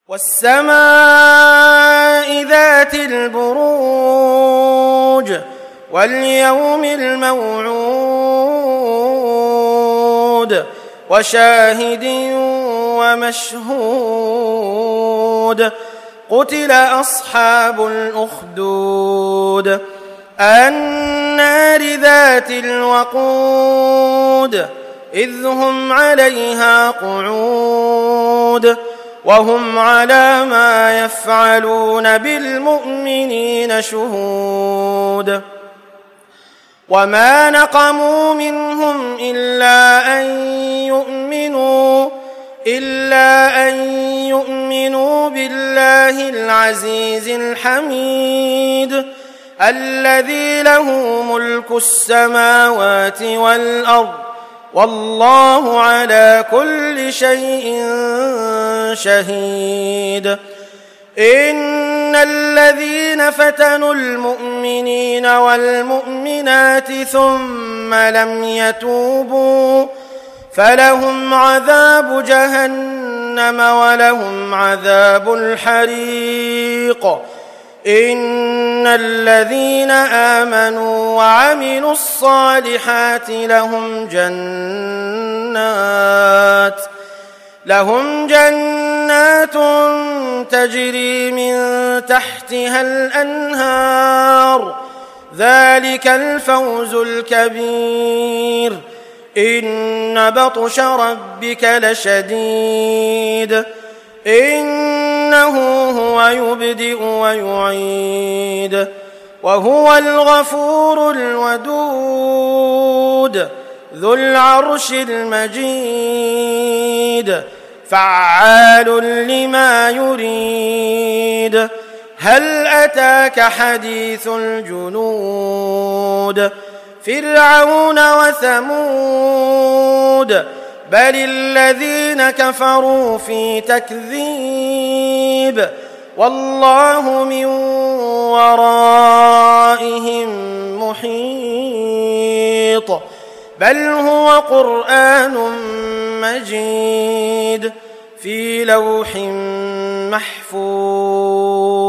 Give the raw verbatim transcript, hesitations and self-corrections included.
والسماء ذات البروج واليوم الموعود وشاهد ومشهود قتل أصحاب الأخدود النار ذات الوقود إذ هم عليها قعود وهم على ما يفعلون بالمؤمنين شهود وما نقموا منهم إلا أن يؤمنوا إلا أن يؤمنوا بالله العزيز الحميد الذي له ملك السماوات والأرض والله على كل شيء شهيد إن الذين فتنوا المؤمنين والمؤمنات ثم لم يتوبوا فلهم عذاب جهنم ولهم عذاب الحريق إن الذين آمنوا وعملوا الصالحات لهم جنات لهم جنات تجري من تحتها الأنهار ذلك الفوز الكبير إن بطش ربك لشديد إنه هو يبدئ ويعيد وهو الغفور الودود ذو العرش المجيد فعال لما يريد هل أتاك حديث الجنود فرعون وثمود بل الذين كفروا في تكذيب والله من ورائهم محيط بل هو قرآن مجيد في لوح محفوظ.